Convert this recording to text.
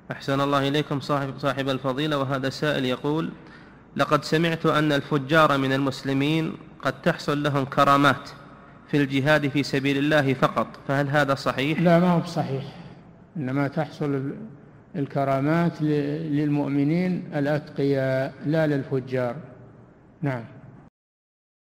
أحسن الله إليكم صاحب الفضيلة. وهذا سائل يقول: لقد سمعت أن الفجار من المسلمين قد تحصل لهم كرامات في الجهاد في سبيل الله فقط، فهل هذا صحيح؟ لا، ما هو بصحيح. إنما تحصل الكرامات للمؤمنين الأتقياء لا للفجار. نعم.